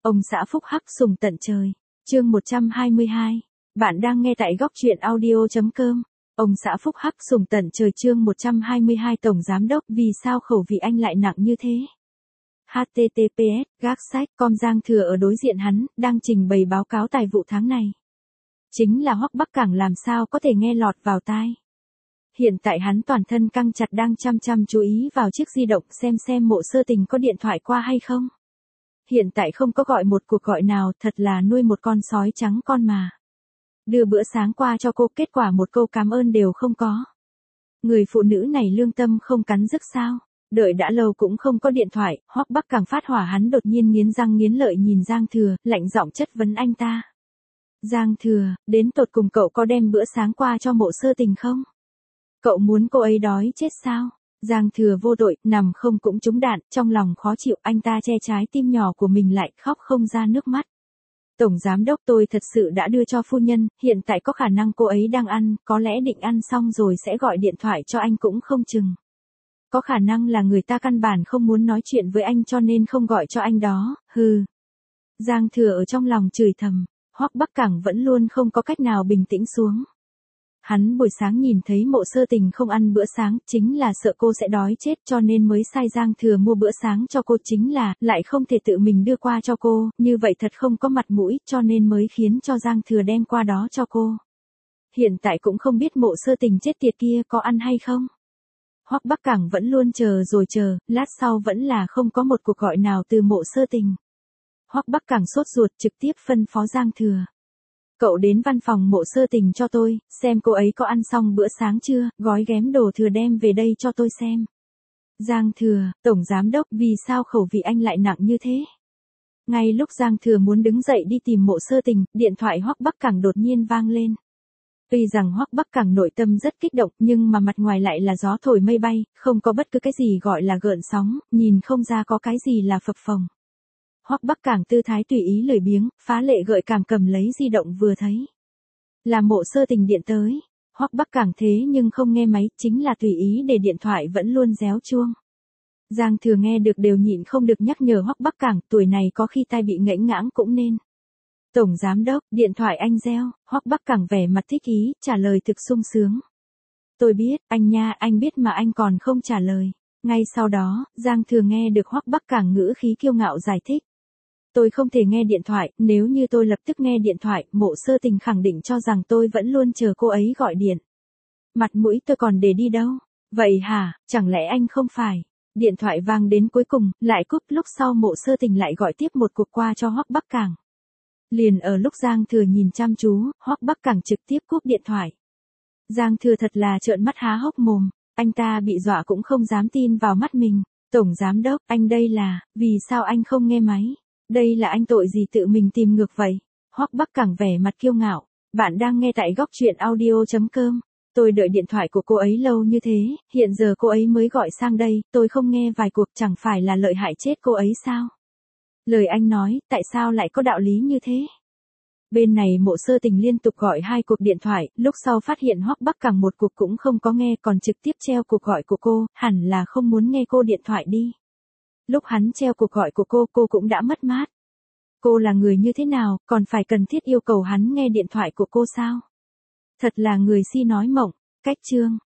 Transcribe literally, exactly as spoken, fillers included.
Ông xã phúc hắc sùng tận trời. Chương một trăm hai mươi hai. Bạn đang nghe tại góc truyện audio chấm com. Ông xã phúc hắc sùng tận trời chương một trăm hai mươi hai. Tổng giám đốc, vì sao khẩu vị anh lại nặng như thế? H T T P S gác sách com Giang Thừa ở đối diện hắn, đang trình bày báo cáo tài vụ tháng này. Chính là Hoắc Bắc Cảng làm sao có thể nghe lọt vào tai. Hiện tại hắn toàn thân căng chặt đang chăm chăm chú ý vào chiếc di động xem xem Mộ Sơ Tình có điện thoại qua hay không. Hiện tại không có gọi một cuộc gọi nào, thật là nuôi một con sói trắng con mà. Đưa bữa sáng qua cho cô, kết quả một câu cảm ơn đều không có. Người phụ nữ này lương tâm không cắn rứt sao? Đợi đã lâu cũng không có điện thoại, Hoắc Bắc Cảng phát hỏa, hắn đột nhiên nghiến răng nghiến lợi nhìn Giang Thừa, lạnh giọng chất vấn anh ta. Giang Thừa, đến tột cùng cậu có đem bữa sáng qua cho Mộ Sơ Tình không? Cậu muốn cô ấy đói chết sao? Giang Thừa vô tội, nằm không cũng trúng đạn, trong lòng khó chịu, anh ta che trái tim nhỏ của mình lại, khóc không ra nước mắt. Tổng giám đốc, tôi thật sự đã đưa cho phu nhân, hiện tại có khả năng cô ấy đang ăn, có lẽ định ăn xong rồi sẽ gọi điện thoại cho anh cũng không chừng. Có khả năng là người ta căn bản không muốn nói chuyện với anh cho nên không gọi cho anh đó, hừ. Giang Thừa ở trong lòng chửi thầm, Hoắc Bắc Cảng vẫn luôn không có cách nào bình tĩnh xuống. Hắn buổi sáng nhìn thấy Mộ Sơ Tình không ăn bữa sáng, chính là sợ cô sẽ đói chết cho nên mới sai Giang Thừa mua bữa sáng cho cô, chính là, lại không thể tự mình đưa qua cho cô, như vậy thật không có mặt mũi, cho nên mới khiến cho Giang Thừa đem qua đó cho cô. Hiện tại cũng không biết Mộ Sơ Tình chết tiệt kia có ăn hay không. Hoắc Bắc Cảng vẫn luôn chờ rồi chờ, lát sau vẫn là không có một cuộc gọi nào từ Mộ Sơ Tình. Hoắc Bắc Cảng sốt ruột, trực tiếp phân phó Giang Thừa. Cậu đến văn phòng Mộ Sơ Tình cho tôi, xem cô ấy có ăn xong bữa sáng chưa, gói ghém đồ thừa đem về đây cho tôi xem. Giang Thừa, Tổng Giám Đốc, vì sao khẩu vị anh lại nặng như thế? Ngay lúc Giang Thừa muốn đứng dậy đi tìm Mộ Sơ Tình, điện thoại Hoắc Bắc Cảng đột nhiên vang lên. Tuy rằng Hoắc Bắc Cảng nội tâm rất kích động, nhưng mà mặt ngoài lại là gió thổi mây bay, không có bất cứ cái gì gọi là gợn sóng, nhìn không ra có cái gì là phập phồng. Hoắc Bắc Cảng tư thái tùy ý lười biếng, phá lệ gợi cảm cầm lấy di động vừa thấy. Là Mộ Sơ Tình điện tới. Hoắc Bắc Cảng thế nhưng không nghe máy, chính là tùy ý để điện thoại vẫn luôn réo chuông. Giang Thừa nghe được đều nhịn không được nhắc nhở Hoắc Bắc Cảng, tuổi này có khi tai bị ngãnh ngãng cũng nên. Tổng Giám Đốc, điện thoại anh reo, Hoắc Bắc Cảng vẻ mặt thích ý, trả lời thực sung sướng. Tôi biết, anh nha, anh biết mà anh còn không trả lời. Ngay sau đó, Giang Thừa nghe được Hoắc Bắc Cảng ngữ khí kiêu ngạo giải thích. Tôi không thể nghe điện thoại, nếu như tôi lập tức nghe điện thoại, Mộ Sơ Tình khẳng định cho rằng tôi vẫn luôn chờ cô ấy gọi điện. Mặt mũi tôi còn để đi đâu? Vậy hả, chẳng lẽ anh không phải? Điện thoại vang đến cuối cùng, lại cúp, lúc sau Mộ Sơ Tình lại gọi tiếp một cuộc qua cho Hoắc Bắc Cảng. Liền ở lúc Giang Thừa nhìn chăm chú, Hoắc Bắc Cảng trực tiếp cúp điện thoại. Giang Thừa thật là trợn mắt há hốc mồm, anh ta bị dọa cũng không dám tin vào mắt mình. Tổng Giám Đốc, anh đây là, vì sao anh không nghe máy? Đây là anh tội gì tự mình tìm ngược vậy? Hoắc Bắc Cảng vẻ mặt kiêu ngạo. Bạn đang nghe tại góc truyện audio chấm com. Tôi đợi điện thoại của cô ấy lâu như thế, hiện giờ cô ấy mới gọi sang đây, tôi không nghe vài cuộc chẳng phải là lợi hại chết cô ấy sao? Lời anh nói, tại sao lại có đạo lý như thế? Bên này Mộ Sơ Tình liên tục gọi hai cuộc điện thoại, lúc sau phát hiện Hoắc Bắc Cảng một cuộc cũng không có nghe, còn trực tiếp treo cuộc gọi của cô, hẳn là không muốn nghe cô điện thoại đi. Lúc hắn treo cuộc gọi của cô, cô cũng đã mất mát. Cô là người như thế nào, còn phải cần thiết yêu cầu hắn nghe điện thoại của cô sao? Thật là người si nói mộng. Cách chương.